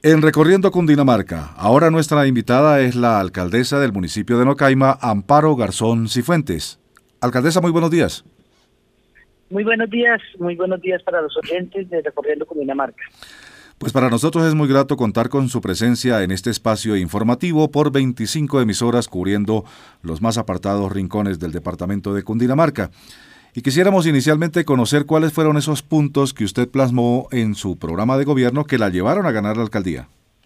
En Recorriendo Cundinamarca, ahora nuestra invitada es la alcaldesa del municipio de Nocaima, Amparo Garzón Cifuentes. Alcaldesa, muy buenos días. Muy buenos días para los oyentes de Recorriendo Cundinamarca. Pues para nosotros es muy grato contar con su presencia en este espacio informativo por 25 emisoras cubriendo los más apartados rincones del departamento de Cundinamarca. Y quisiéramos inicialmente conocer cuáles fueron esos puntos que usted plasmó en su programa de gobierno que la llevaron a ganar la alcaldía.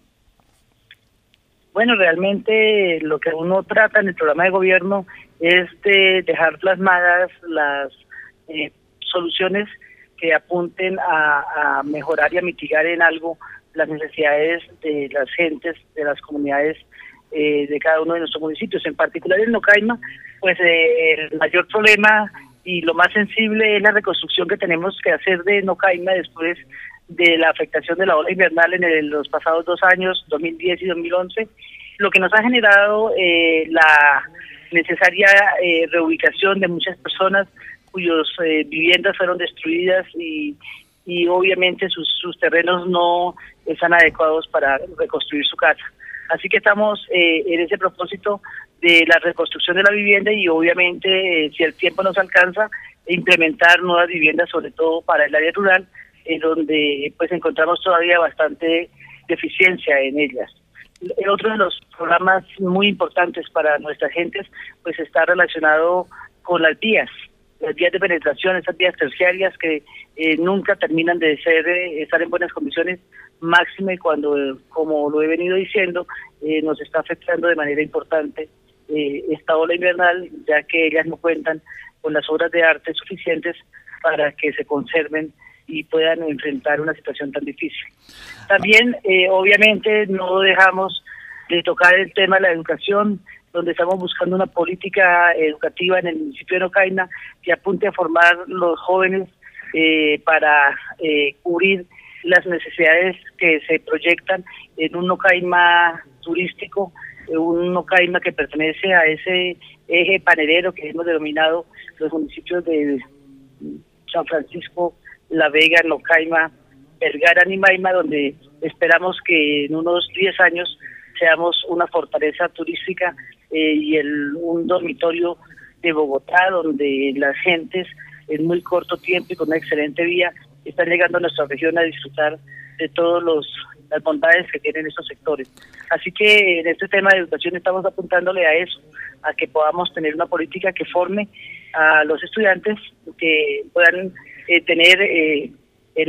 Bueno, realmente lo que uno trata en el programa de gobierno es de dejar plasmadas las soluciones que apunten a mejorar y a mitigar en algo las necesidades de las gentes, de las comunidades de cada uno de nuestros municipios. En particular en Nocaima, pues el mayor problema y lo más sensible es la reconstrucción que tenemos que hacer de Nocaima después de la afectación de la ola invernal en los pasados 2 años, 2010 y 2011, lo que nos ha generado la necesaria reubicación de muchas personas cuyas viviendas fueron destruidas y obviamente sus terrenos no están adecuados para reconstruir su casa. Así que estamos en ese propósito de la reconstrucción de la vivienda y obviamente si el tiempo nos alcanza, implementar nuevas viviendas, sobre todo para el área rural, donde pues encontramos todavía bastante deficiencia en ellas. El otro de los programas muy importantes para nuestras gentes pues está relacionado con las vías de penetración, esas vías terciarias que nunca terminan de estar en buenas condiciones, máxime cuando, como lo he venido diciendo, nos está afectando de manera importante esta ola invernal, ya que ellas no cuentan con las obras de arte suficientes para que se conserven y puedan enfrentar una situación tan difícil. También, obviamente, no dejamos de tocar el tema de la educación, donde estamos buscando una política educativa en el municipio de Nocaima que apunte a formar los jóvenes para cubrir las necesidades que se proyectan en un Nocaima turístico, un Nocaima que pertenece a ese eje panelero que hemos denominado los municipios de San Francisco, La Vega, Nocaima, Vergara, Nimaima, donde esperamos que en unos 10 años seamos una fortaleza turística y un dormitorio de Bogotá, donde las gentes en muy corto tiempo y con una excelente vía están llegando a nuestra región a disfrutar de todas las bondades que tienen estos sectores. Así que en este tema de educación estamos apuntándole a eso, a que podamos tener una política que forme a los estudiantes que puedan tener en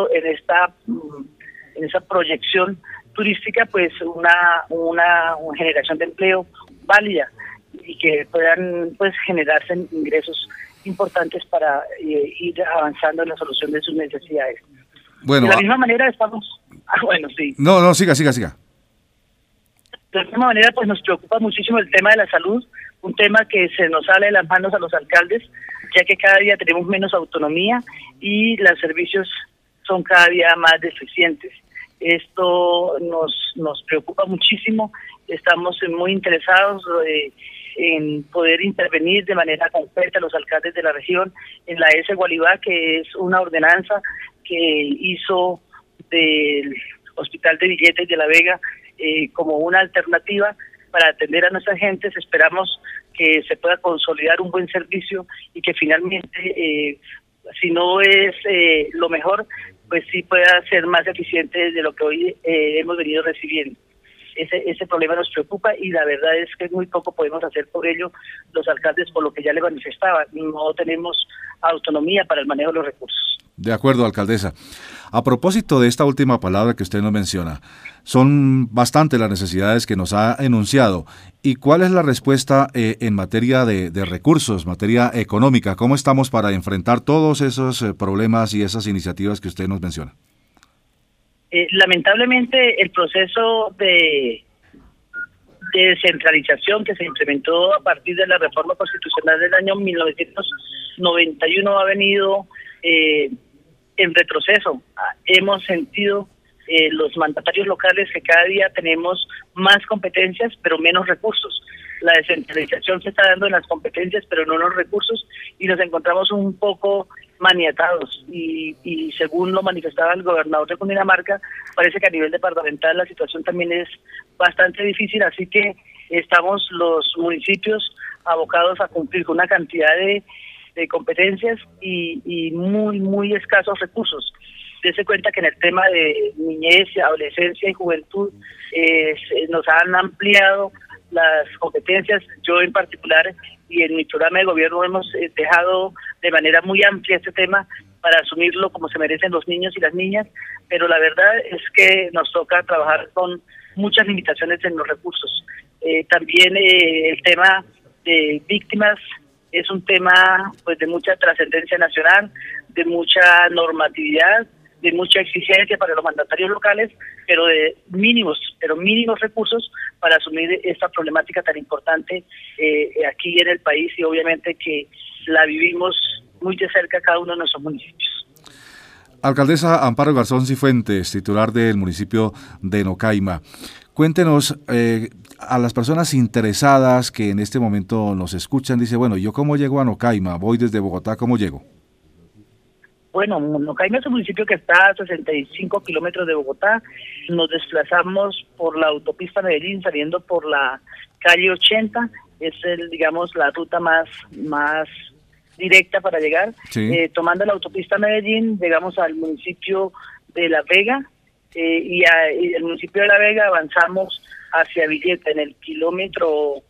esa proyección turística pues una generación de empleo válida y que puedan pues generarse ingresos importantes para ir avanzando en la solución de sus necesidades. Bueno, de la misma manera estamos... bueno, sí. No, siga. De la misma manera pues nos preocupa muchísimo el tema de la salud, un tema que se nos sale de las manos a los alcaldes, ya que cada día tenemos menos autonomía y los servicios son cada día más deficientes. Esto nos preocupa muchísimo, estamos muy interesados en poder intervenir de manera concreta a los alcaldes de la región en la S. Gualibá, que es una ordenanza que hizo del Hospital de Villeta y de La Vega como una alternativa para atender a nuestras gentes. Esperamos que se pueda consolidar un buen servicio y que finalmente, si no es lo mejor, pues sí pueda ser más eficiente de lo que hoy hemos venido recibiendo. Ese problema nos preocupa y la verdad es que muy poco podemos hacer por ello los alcaldes, por lo que ya le manifestaba, no tenemos autonomía para el manejo de los recursos. De acuerdo, alcaldesa. A propósito de esta última palabra que usted nos menciona, son bastante las necesidades que nos ha enunciado. ¿Y cuál es la respuesta en materia de recursos, materia económica? ¿Cómo estamos para enfrentar todos esos problemas y esas iniciativas que usted nos menciona? Lamentablemente, el proceso de descentralización que se implementó a partir de la reforma constitucional del año 1991 ha venido en retroceso. Hemos sentido los mandatarios locales que cada día tenemos más competencias pero menos recursos. La descentralización se está dando en las competencias pero no en los recursos y nos encontramos un poco maniatados y según lo manifestaba el gobernador de Cundinamarca, parece que a nivel departamental la situación también es bastante difícil, así que estamos los municipios abocados a cumplir con una cantidad de competencias y muy escasos recursos. Dese cuenta que en el tema de niñez, adolescencia y juventud nos han ampliado las competencias. Yo en particular y en mi programa de gobierno hemos dejado de manera muy amplia este tema para asumirlo como se merecen los niños y las niñas, pero la verdad es que nos toca trabajar con muchas limitaciones en los recursos. También el tema de víctimas es un tema pues de mucha trascendencia nacional, de mucha normatividad, de mucha exigencia para los mandatarios locales, pero de mínimos recursos para asumir esta problemática tan importante aquí en el país, y obviamente que la vivimos muy de cerca cada uno de nuestros municipios. Alcaldesa Amparo Garzón Cifuentes, titular del municipio de Nocaima. Cuéntenos, a las personas interesadas que en este momento nos escuchan, dice, bueno, ¿yo cómo llego a Nocaima? Voy desde Bogotá, ¿cómo llego? Bueno, Nocaima es un municipio que está a 65 kilómetros de Bogotá. Nos desplazamos por la autopista Medellín, saliendo por la calle 80. Es la ruta más directa para llegar. Sí. Tomando la autopista Medellín, llegamos al municipio de La Vega, y el municipio de La Vega avanzamos hacia Villeta. En el kilómetro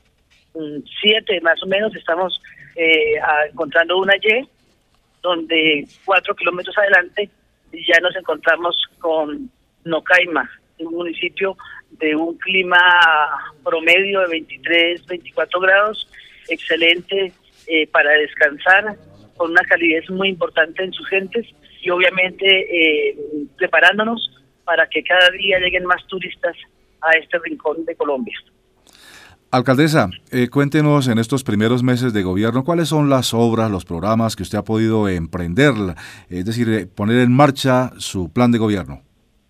7 más o menos estamos encontrando una Y, donde 4 kilómetros adelante ya nos encontramos con Nocaima, un municipio de un clima promedio de 23, 24 grados, excelente para descansar, con una calidez muy importante en sus gentes y obviamente preparándonos para que cada día lleguen más turistas a este rincón de Colombia. Alcaldesa, cuéntenos en estos primeros meses de gobierno, ¿cuáles son las obras, los programas que usted ha podido emprender, es decir, poner en marcha su plan de gobierno?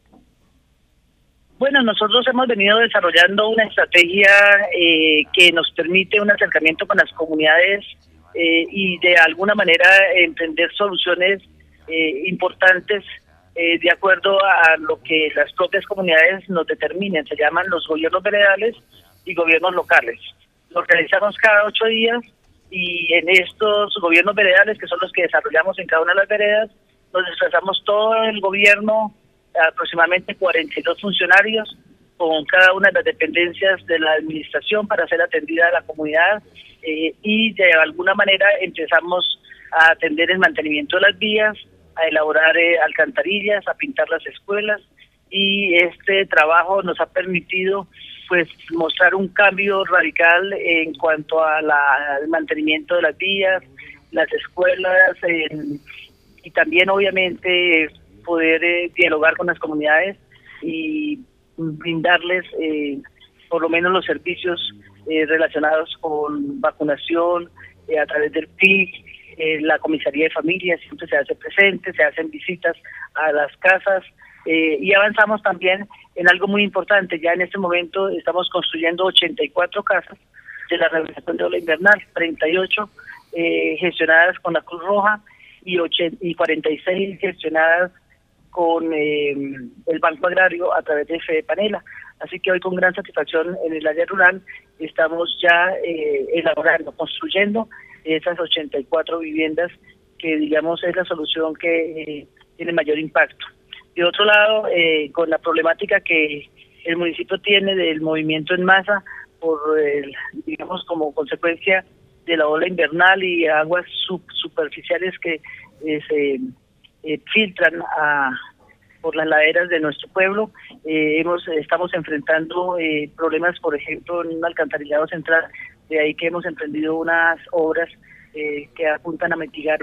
Bueno, nosotros hemos venido desarrollando una estrategia que nos permite un acercamiento con las comunidades y de alguna manera emprender soluciones importantes de acuerdo a lo que las propias comunidades nos determinen. Se llaman los gobiernos veredales y gobiernos locales. Lo realizamos cada 8 días y en estos gobiernos veredales, que son los que desarrollamos en cada una de las veredas, nos desplazamos todo el gobierno, aproximadamente 42 funcionarios, con cada una de las dependencias de la administración para ser atendida a la comunidad y de alguna manera empezamos a atender el mantenimiento de las vías, a elaborar alcantarillas, a pintar las escuelas, y este trabajo nos ha permitido pues mostrar un cambio radical en cuanto a al mantenimiento de las vías, las escuelas, y también obviamente poder dialogar con las comunidades y brindarles por lo menos los servicios relacionados con vacunación a través del PIC. La comisaría de familia siempre se hace presente, se hacen visitas a las casas y avanzamos también en algo muy importante. Ya en este momento estamos construyendo 84 casas de la rehabilitación de ola invernal, 38 gestionadas con la Cruz Roja y 46 gestionadas con el Banco Agrario a través de Fede Panela. Así que hoy con gran satisfacción en el área rural estamos ya elaborando, construyendo esas 84 viviendas que digamos es la solución que tiene mayor impacto. De otro lado, con la problemática que el municipio tiene del movimiento en masa por, digamos, como consecuencia de la ola invernal y aguas superficiales que se filtran por las laderas de nuestro pueblo, estamos enfrentando problemas, por ejemplo, en un alcantarillado central. De ahí que hemos emprendido unas obras que apuntan a mitigar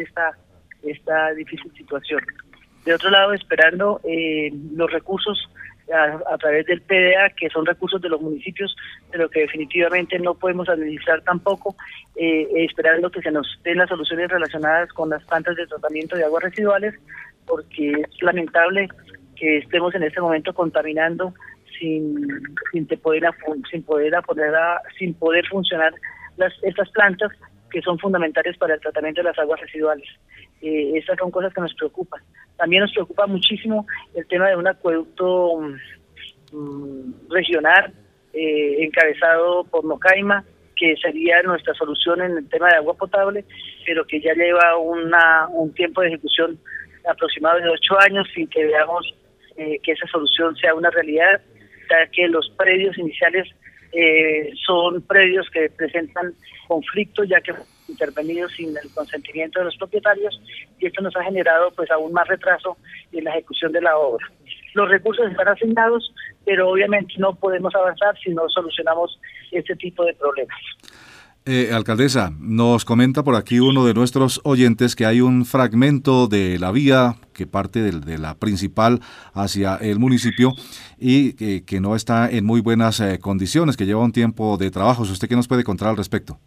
esta difícil situación. De otro lado, esperando los recursos a través del PDA, que son recursos de los municipios, pero que definitivamente no podemos administrar tampoco, esperando que se nos den las soluciones relacionadas con las plantas de tratamiento de aguas residuales, porque es lamentable que estemos en este momento contaminando sin poder funcionar estas plantas que son fundamentales para el tratamiento de las aguas residuales. Esas son cosas que nos preocupan. También nos preocupa muchísimo el tema de un acueducto regional encabezado por Nocaima, que sería nuestra solución en el tema de agua potable, pero que ya lleva un tiempo de ejecución aproximado de 8 años sin que veamos que esa solución sea una realidad, ya que los predios iniciales son predios que presentan conflictos, ya que intervenidos sin el consentimiento de los propietarios, y esto nos ha generado pues aún más retraso en la ejecución de la obra. Los recursos están asignados, pero obviamente no podemos avanzar si no solucionamos este tipo de problemas. Alcaldesa, nos comenta por aquí uno de nuestros oyentes que hay un fragmento de la vía que parte de la principal hacia el municipio y que no está en muy buenas condiciones, que lleva un tiempo de trabajo. ¿Usted qué nos puede contar al respecto?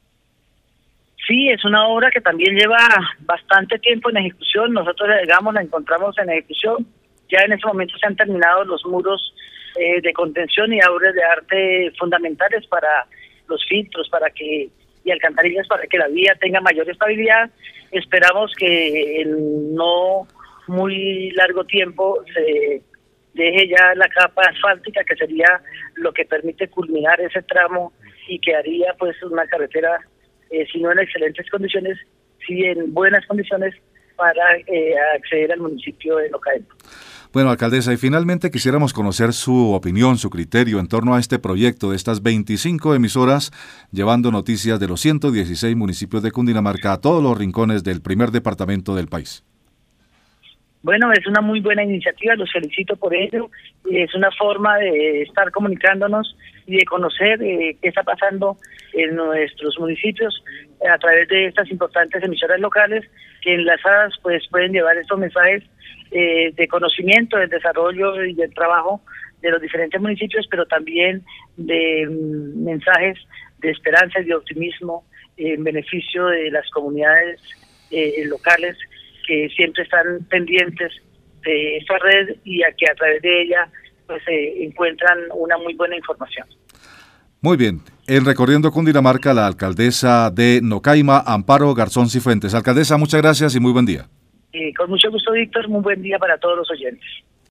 Sí, es una obra que también lleva bastante tiempo en ejecución. Nosotros la encontramos en ejecución. Ya en ese momento se han terminado los muros de contención y obras de arte fundamentales para los filtros y alcantarillas para que la vía tenga mayor estabilidad. Esperamos que en no muy largo tiempo se deje ya la capa asfáltica, que sería lo que permite culminar ese tramo y que haría pues una carretera, si no en excelentes condiciones, sí en buenas condiciones para acceder al municipio de Nocaima. Bueno, alcaldesa, y finalmente quisiéramos conocer su opinión, su criterio en torno a este proyecto de estas 25 emisoras llevando noticias de los 116 municipios de Cundinamarca a todos los rincones del primer departamento del país. Bueno, es una muy buena iniciativa, los felicito por ello. Es una forma de estar comunicándonos y de conocer qué está pasando en nuestros municipios a través de estas importantes emisoras locales que enlazadas pues pueden llevar estos mensajes de conocimiento, del desarrollo y del trabajo de los diferentes municipios, pero también de mensajes de esperanza y de optimismo en beneficio de las comunidades locales que siempre están pendientes de esta red y a que a través de ella pues encuentran una muy buena información. Muy bien. En Recorriendo Cundinamarca, la alcaldesa de Nocaima, Amparo Garzón Cifuentes. Alcaldesa, muchas gracias y muy buen día. Con mucho gusto, Víctor. Muy buen día para todos los oyentes.